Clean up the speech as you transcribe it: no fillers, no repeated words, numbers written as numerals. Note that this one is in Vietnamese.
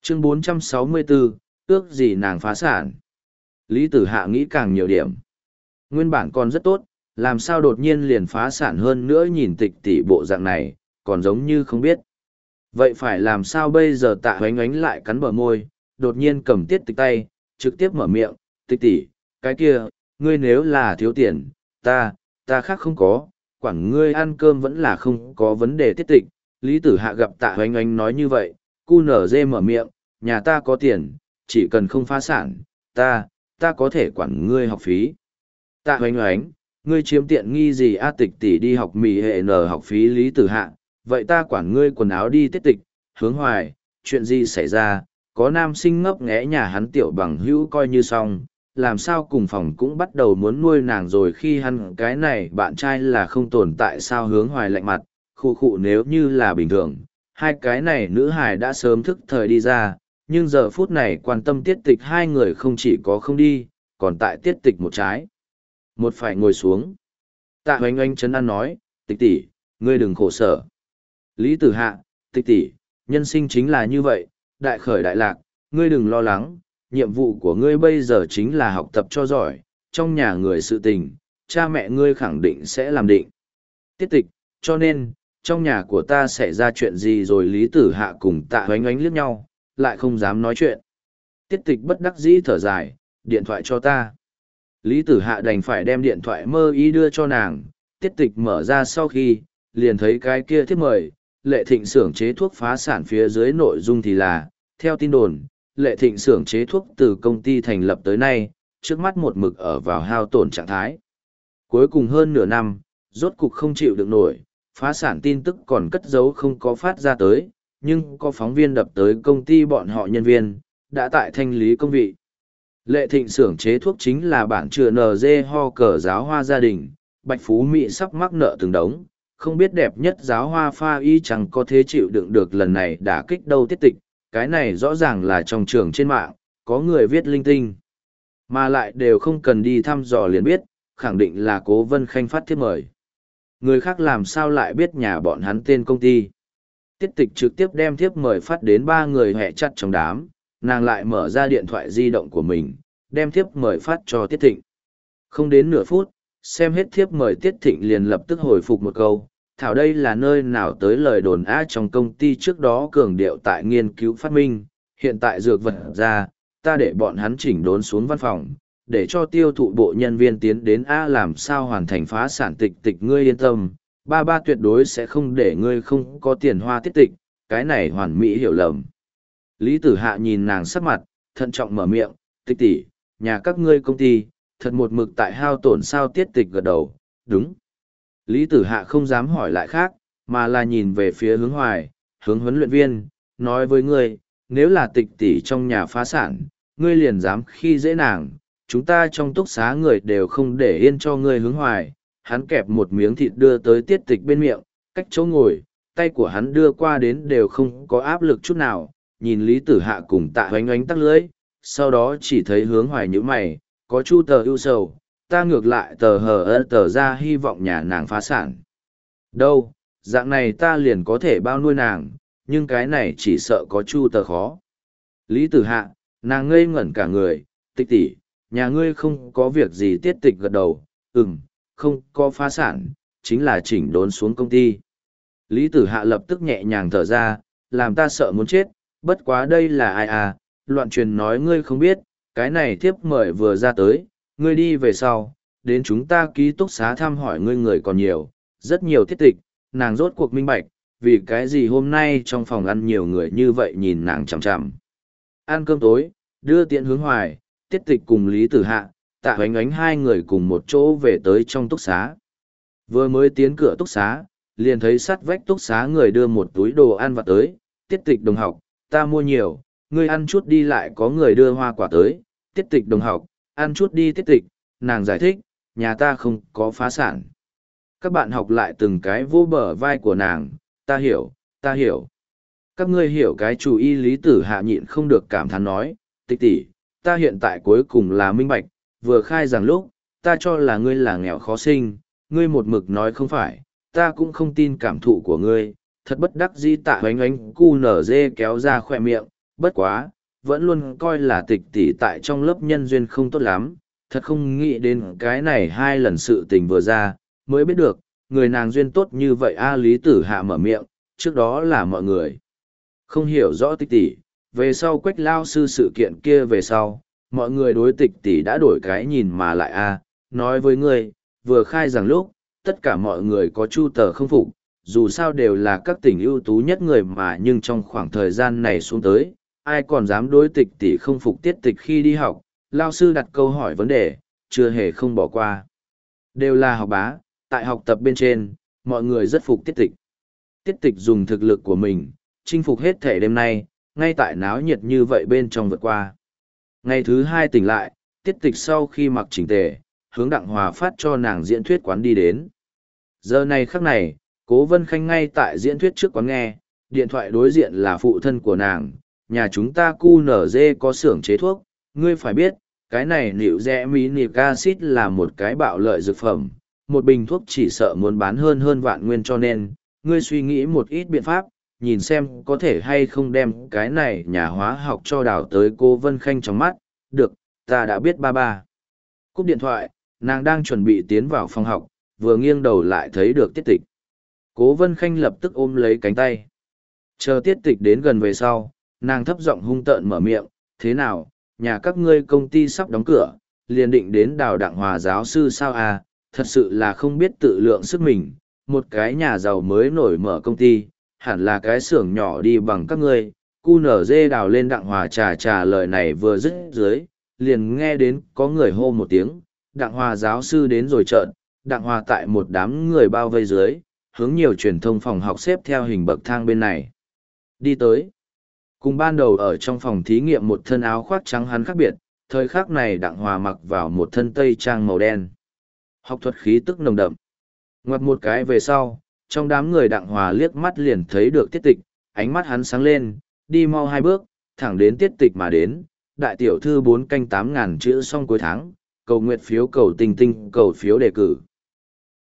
Chương 464, ước gì nàng phá sản. Lý Tử Hạ nghĩ càng nhiều điểm. Nguyên bản còn rất tốt, làm sao đột nhiên liền phá sản hơn nữa, nhìn Tịch tỷ bộ dạng này, còn giống như không biết. Vậy phải làm sao bây giờ? Tạ Hoánh Ánh lại cắn bờ môi, đột nhiên cầm Tiết Tịch tay, trực tiếp mở miệng, Tịch tỷ, cái kia, ngươi nếu là thiếu tiền, ta khác không có, quản ngươi ăn cơm vẫn là không có vấn đề. Tiết Tịch. Lý Tử Hạ gặp Tạ Hoánh Ánh nói như vậy, cu nở dê mở miệng, nhà ta có tiền, chỉ cần không phá sản, ta có thể quản ngươi học phí. Tạ Hoánh Ánh, ngươi chiếm tiện nghi gì? Tịch tỷ đi học mì hệ nở học phí. Lý Tử Hạ, vậy ta quản ngươi quần áo đi. Tiết Tịch. Hướng Hoài, chuyện gì xảy ra? Có nam sinh ngấp nghé nhà hắn tiểu bằng hữu coi như xong, làm sao cùng phòng cũng bắt đầu muốn nuôi nàng rồi? Khi hắn cái này bạn trai là không tồn tại sao? Hướng Hoài lạnh mặt, khu khụ, nếu như là bình thường, hai cái này nữ hài đã sớm thức thời đi ra, nhưng giờ phút này quan tâm Tiết Tịch hai người không chỉ có không đi, còn tại Tiết Tịch một trái một phải ngồi xuống. Tạ Hoánh Ánh trấn an nói, Tịch tỷ, ngươi đừng khổ sở. Lý Tử Hạ, Tịch tỷ, nhân sinh chính là như vậy, đại khởi đại lạc, ngươi đừng lo lắng, nhiệm vụ của ngươi bây giờ chính là học tập cho giỏi, trong nhà người sự tình, cha mẹ ngươi khẳng định sẽ làm định. Tiết Tịch, cho nên, trong nhà của ta xảy ra chuyện gì rồi? Lý Tử Hạ cùng Tạ Hoánh Ánh liếc nhau, lại không dám nói chuyện. Tiết Tịch bất đắc dĩ thở dài, điện thoại cho ta. Lý Tử Hạ đành phải đem điện thoại mơ ý đưa cho nàng. Tiết Tịch mở ra sau khi, liền thấy cái kia thiếp mời, Lệ Thịnh xưởng chế thuốc phá sản. Phía dưới nội dung thì là, theo tin đồn, Lệ Thịnh xưởng chế thuốc từ công ty thành lập tới nay, trước mắt một mực ở vào hao tổn trạng thái. Cuối cùng hơn nửa năm, rốt cục không chịu được nổi, phá sản tin tức còn cất giấu không có phát ra tới, nhưng có phóng viên đập tới công ty bọn họ nhân viên, đã tại thanh lý công vị. Lệ Thịnh xưởng chế thuốc chính là bản chừa NG ho cờ giáo hoa gia đình, Bạch Phú Mỹ sắp mắc nợ từng đống, không biết đẹp nhất giáo hoa pha y chẳng có thế chịu đựng được lần này đả kích đâu. Tiết Tịch, cái này rõ ràng là trong trường trên mạng, có người viết linh tinh, mà lại đều không cần đi thăm dò liền biết, khẳng định là Cố Vân Khanh phát thiếp mời. Người khác làm sao lại biết nhà bọn hắn tên công ty? Tiết Tịch trực tiếp đem thiếp mời phát đến ba người hẹ chặt trong đám, nàng lại mở ra điện thoại di động của mình, đem thiếp mời phát cho Tiết Thịnh. Không đến nửa phút, xem hết thiếp mời Tiết Thịnh liền lập tức hồi phục một câu, thảo đây là nơi nào tới lời đồn trong công ty trước đó cường điệu tại nghiên cứu phát minh, hiện tại dược vật ra, ta để bọn hắn chỉnh đốn xuống văn phòng, để cho tiêu thụ bộ nhân viên tiến đến làm sao hoàn thành phá sản. Tịch Tịch, ngươi yên tâm, ba tuyệt đối sẽ không để ngươi không có tiền hoa. Tiết Tịch, cái này hoàn mỹ hiểu lầm. Lý Tử Hạ nhìn nàng sắc mặt, thận trọng mở miệng, Tịch tỷ, nhà các ngươi công ty, thật một mực tại hao tổn sao? Tiết Tịch gật đầu, đúng. Lý Tử Hạ không dám hỏi lại khác, mà là nhìn về phía Hướng Hoài, Hướng huấn luyện viên, nói với ngươi, nếu là Tịch tỷ trong nhà phá sản, ngươi liền dám khi dễ nàng, chúng ta trong túc xá người đều không để yên cho ngươi. Hướng Hoài, hắn kẹp một miếng thịt đưa tới Tiết Tịch bên miệng, cách chỗ ngồi, tay của hắn đưa qua đến đều không có áp lực chút nào, nhìn Lý Tử Hạ cùng Tạ Hoánh Ánh tắc lưỡi, sau đó chỉ thấy Hướng Hoài nhíu mày, có chu tờ ưu sầu, ta ngược lại tờ ra hy vọng nhà nàng phá sản. Đâu, dạng này ta liền có thể bao nuôi nàng, nhưng cái này chỉ sợ có chu tờ khó. Lý Tử Hạ, nàng ngây ngẩn cả người, Tịch tỷ, nhà ngươi không có việc gì? Tiết Tịch gật đầu, không có phá sản, chính là chỉnh đốn xuống công ty. Lý Tử Hạ lập tức nhẹ nhàng thở ra, làm ta sợ muốn chết, bất quá đây là ai loạn truyền nói ngươi không biết, cái này thiếp mời vừa ra tới, ngươi đi về sau, đến chúng ta ký túc xá thăm hỏi ngươi người còn nhiều, rất nhiều. Tiết Tịch, nàng rốt cuộc minh bạch, vì cái gì hôm nay trong phòng ăn nhiều người như vậy nhìn nàng chằm chằm. Ăn cơm tối, đưa tiện Hướng Hoài, Tiết Tịch cùng Lý Tử Hạ, Tạ Hoánh Ánh hai người cùng một chỗ về tới trong túc xá. Vừa mới tiến cửa túc xá, liền thấy sát vách túc xá người đưa một túi đồ ăn vặt tới. Tiết Tịch đồng học, ta mua nhiều, ngươi ăn chút đi. Lại có người đưa hoa quả tới. Tiết Tịch đồng học, ăn chút đi. Tiết Tịch, nàng giải thích, nhà ta không có phá sản. Các bạn học lại từng cái vô bờ vai của nàng, ta hiểu, ta hiểu. Các ngươi hiểu cái chủ ý. Lý Tử Hạ nhịn không được cảm thán nói, Tịch tỷ, ta hiện tại cuối cùng là minh bạch, vừa khai rằng lúc, ta cho là ngươi là nghèo khó sinh, ngươi một mực nói không phải, ta cũng không tin cảm thụ của ngươi, thật bất đắc dĩ. Tạ Hoánh Ánh cu nở dê kéo ra khỏe miệng, Bất quá, vẫn luôn coi là tịch tỷ tại trong lớp nhân duyên không tốt lắm, thật không nghĩ đến cái này hai lần sự tình vừa ra, mới biết được, người nàng duyên tốt như vậy a. Lý Tử Hạ mở miệng, trước đó là mọi người không hiểu rõ tịch tỷ, về sau Quách lao sư sự kiện kia về sau, mọi người đối tịch tỷ đã đổi cái nhìn mà lại a. Nói với ngươi, vừa khai rằng lúc, tất cả mọi người có chu tờ không phục, dù sao đều là các tỉnh ưu tú nhất người mà, nhưng trong khoảng thời gian này xuống tới, ai còn dám đối tịch tỷ không phục tiết tịch. Khi đi học, lao sư đặt câu hỏi vấn đề, chưa hề không bỏ qua. Đều là học bá, tại học tập bên trên, mọi người rất phục tiết tịch. Tiết tịch dùng thực lực của mình, chinh phục hết thể đêm nay, ngay tại náo nhiệt như vậy bên trong vượt qua. Ngày thứ hai tỉnh lại, tiết tịch sau khi mặc chỉnh tề, hướng Đặng Hòa phát cho nàng diễn thuyết quán đi đến. Giờ này khắc này, Cố Vân Khanh ngay tại diễn thuyết trước quán nghe, điện thoại đối diện là phụ thân của nàng, nhà chúng ta QNZ có xưởng chế thuốc, ngươi phải biết, cái này nịu rẽ minic acid là một cái bạo lợi dược phẩm, một bình thuốc chỉ sợ muốn bán hơn vạn nguyên, cho nên, ngươi suy nghĩ một ít biện pháp, nhìn xem có thể hay không đem cái này nhà hóa học cho đào tới. Cô Vân Khanh trong mắt, được, ta đã biết ba ba. Cúp điện thoại, nàng đang chuẩn bị tiến vào phòng học, vừa nghiêng đầu lại thấy được tiết tịch. Cố Vân Khanh lập tức ôm lấy cánh tay. Chờ tiết tịch đến gần về sau, nàng thấp giọng hung tợn mở miệng, thế nào, nhà các ngươi công ty sắp đóng cửa, liền định đến đào Đặng Hòa giáo sư sao à, thật sự là không biết tự lượng sức mình, một cái nhà giàu mới nổi mở công ty, hẳn là cái xưởng nhỏ đi bằng các ngươi. QNZ đào lên Đặng Hòa trà lời này vừa dứt dưới, liền nghe đến có người hô một tiếng, Đặng Hòa giáo sư đến rồi trợn. Đặng Hòa tại một đám người bao vây dưới, hướng nhiều truyền thông phòng học xếp theo hình bậc thang bên này. Đi tới. Cùng ban đầu ở trong phòng thí nghiệm một thân áo khoác trắng hắn khác biệt, thời khắc này Đặng Hòa mặc vào một thân tây trang màu đen. Học thuật khí tức nồng đậm. Ngoặt một cái về sau, trong đám người Đặng Hòa liếc mắt liền thấy được tiết tịch, ánh mắt hắn sáng lên, đi mau 2 bước, thẳng đến tiết tịch mà đến. Đại tiểu thư 4 canh 8.000 chữ xong cuối tháng, cầu nguyện phiếu cầu tinh tinh cầu phiếu đề cử.